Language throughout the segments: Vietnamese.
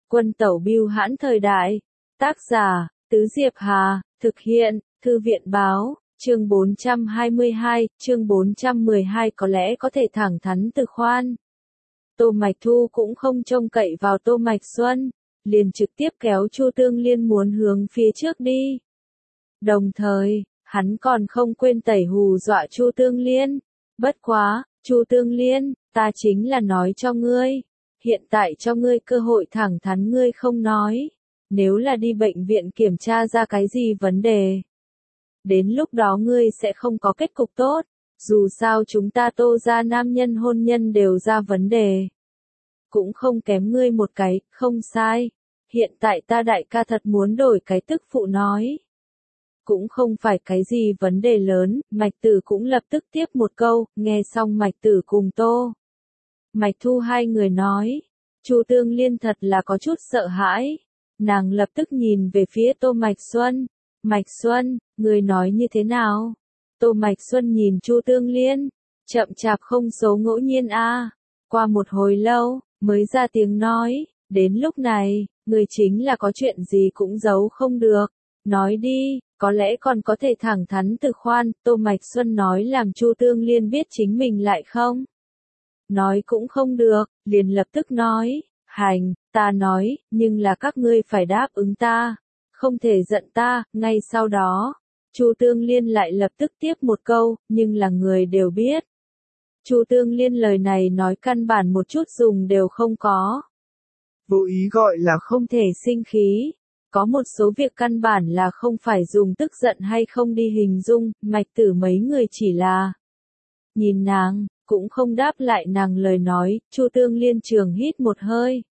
Quân tẩu bưu hãn thời đại. Tác giả, Tứ Diệp Hà, thực hiện, Thư viện báo, chương 422, chương 412 có lẽ có thể thẳng thắn từ khoan. Tô Mạch Thu cũng không trông cậy vào Tô Mạch Xuân, liền trực tiếp kéo Chu Tương Liên muốn hướng phía trước đi. Đồng thời, hắn còn không quên tẩy hù dọa Chu Tương Liên. Bất quá, Chu Tương Liên, ta chính là nói cho ngươi. Hiện tại cho ngươi cơ hội thẳng thắn ngươi không nói. Nếu là đi bệnh viện kiểm tra ra cái gì vấn đề. Đến lúc đó ngươi sẽ không có kết cục tốt. Dù sao chúng ta Tô gia nam nhân hôn nhân đều ra vấn đề. Cũng không kém ngươi một cái, không sai. Hiện tại ta đại ca thật muốn đổi cái tức phụ nói. Cũng không phải cái gì vấn đề lớn, Mạch Tử cũng lập tức tiếp một câu, nghe xong Mạch Tử cùng Tô Mạch Thu hai người nói. Chu Tương Liên thật là có chút sợ hãi. Nàng lập tức nhìn về phía Tô Mạch Xuân. Mạch Xuân, người nói như thế nào? Tô Mạch Xuân nhìn Chu Tương Liên. Chậm chạp không số ngẫu nhiên a. Qua một hồi lâu, mới ra tiếng nói. Đến lúc này, người chính là có chuyện gì cũng giấu không được. Nói đi, có lẽ còn có thể thẳng thắn từ khoan. Tô Mạch Xuân nói làm Chu Tương Liên biết chính mình lại không. Nói cũng không được, liền lập tức nói. Hành, ta nói, nhưng là các ngươi phải đáp ứng ta. Không thể giận ta, ngay sau đó. Chu Tương Liên lại lập tức tiếp một câu, nhưng là người đều biết. Chu Tương Liên lời này nói căn bản một chút dùng đều không có. Vô ý gọi là không thể sinh khí. Có một số việc căn bản là không phải dùng tức giận hay không đi hình dung, Mạch Tử mấy người chỉ là nhìn nàng, cũng không đáp lại nàng lời nói. Chu Tương Liên trường hít một hơi.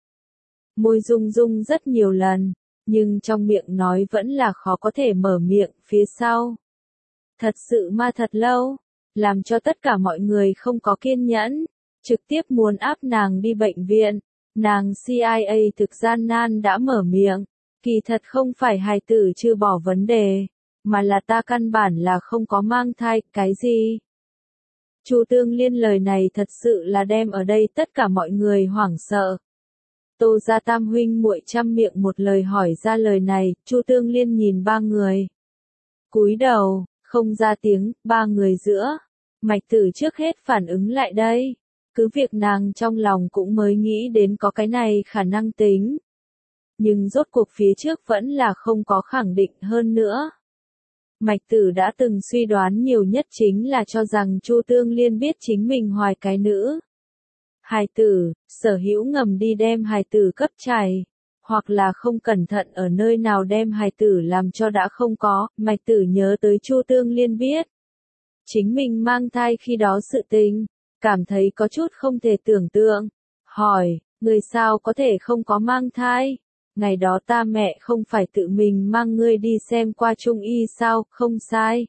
Môi rung rung rất nhiều lần, nhưng trong miệng nói vẫn là khó có thể mở miệng phía sau. Thật sự ma thật lâu, làm cho tất cả mọi người không có kiên nhẫn, trực tiếp muốn áp nàng đi bệnh viện. Nàng CIA thực gian nan đã mở miệng, kỳ thật không phải hài tử chưa bỏ vấn đề, mà là ta căn bản là không có mang thai, cái gì? Chu Tương Liên lời này thật sự là đem ở đây tất cả mọi người hoảng sợ. Tô gia tam huynh muội trăm miệng một lời hỏi ra lời này. Chu Tương Liên nhìn ba người, cúi đầu, không ra tiếng. Ba người giữa, Mạch Tử trước hết phản ứng lại đây. Cứ việc nàng trong lòng cũng mới nghĩ đến có cái này khả năng tính. Nhưng rốt cuộc phía trước vẫn là không có khẳng định hơn nữa. Mạch Tử đã từng suy đoán nhiều nhất chính là cho rằng Chu Tương Liên biết chính mình hoài cái nữ hài tử, sở hữu ngầm đi đem hài tử cấp chảy, hoặc là không cẩn thận ở nơi nào đem hài tử làm cho đã không có. Mạch Tử nhớ tới Chu Tương Liên biết chính mình mang thai khi đó sự tình, cảm thấy có chút không thể tưởng tượng, hỏi, người sao có thể không có mang thai? Ngày đó ta mẹ không phải tự mình mang ngươi đi xem qua Trung y sao? Không sai.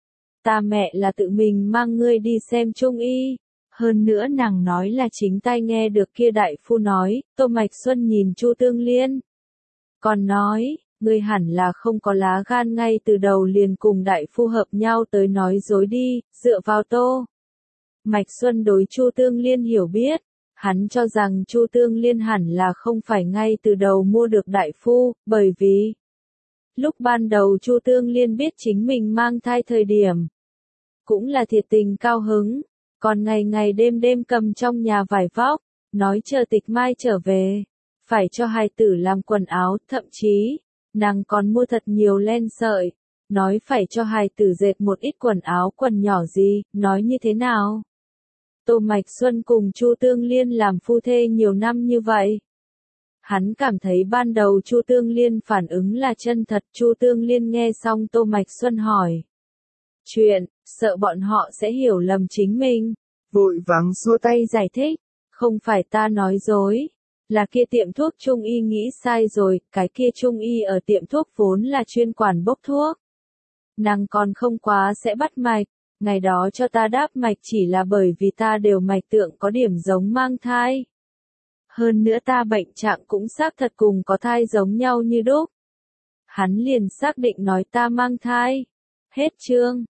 Ta mẹ là tự mình mang ngươi đi xem Trung y. Hơn nữa nàng nói là chính tai nghe được kia đại phu nói. Tô Mạch Xuân nhìn Chu Tương Liên, còn nói, ngươi hẳn là không có lá gan ngay từ đầu liền cùng đại phu hợp nhau tới nói dối đi. Dựa vào Tô Mạch Xuân đối Chu Tương Liên hiểu biết, hắn cho rằng Chu Tương Liên hẳn là không phải ngay từ đầu mua được đại phu, bởi vì lúc ban đầu Chu Tương Liên biết chính mình mang thai thời điểm, cũng là thiệt tình cao hứng, còn ngày ngày đêm đêm cầm trong nhà vải vóc, nói chờ Tịch Mai trở về, phải cho hài tử làm quần áo, thậm chí, nàng còn mua thật nhiều len sợi, nói phải cho hài tử dệt một ít quần áo quần nhỏ gì, nói như thế nào? Tô Mạch Xuân cùng Chu Tương Liên làm phu thê nhiều năm như vậy. Hắn cảm thấy ban đầu Chu Tương Liên phản ứng là chân thật. Chu Tương Liên nghe xong Tô Mạch Xuân hỏi chuyện, sợ bọn họ sẽ hiểu lầm chính mình. Vội vàng xua tay giải thích, không phải ta nói dối, là kia tiệm thuốc Trung y nghĩ sai rồi, cái kia Trung y ở tiệm thuốc vốn là chuyên quản bốc thuốc. Nàng còn không quá sẽ bắt mạch. Ngày đó cho ta đáp mạch chỉ là bởi vì ta đều mạch tượng có điểm giống mang thai. Hơn nữa ta bệnh trạng cũng xác thật cùng có thai giống nhau như đúc. Hắn liền xác định nói ta mang thai. Hết chương.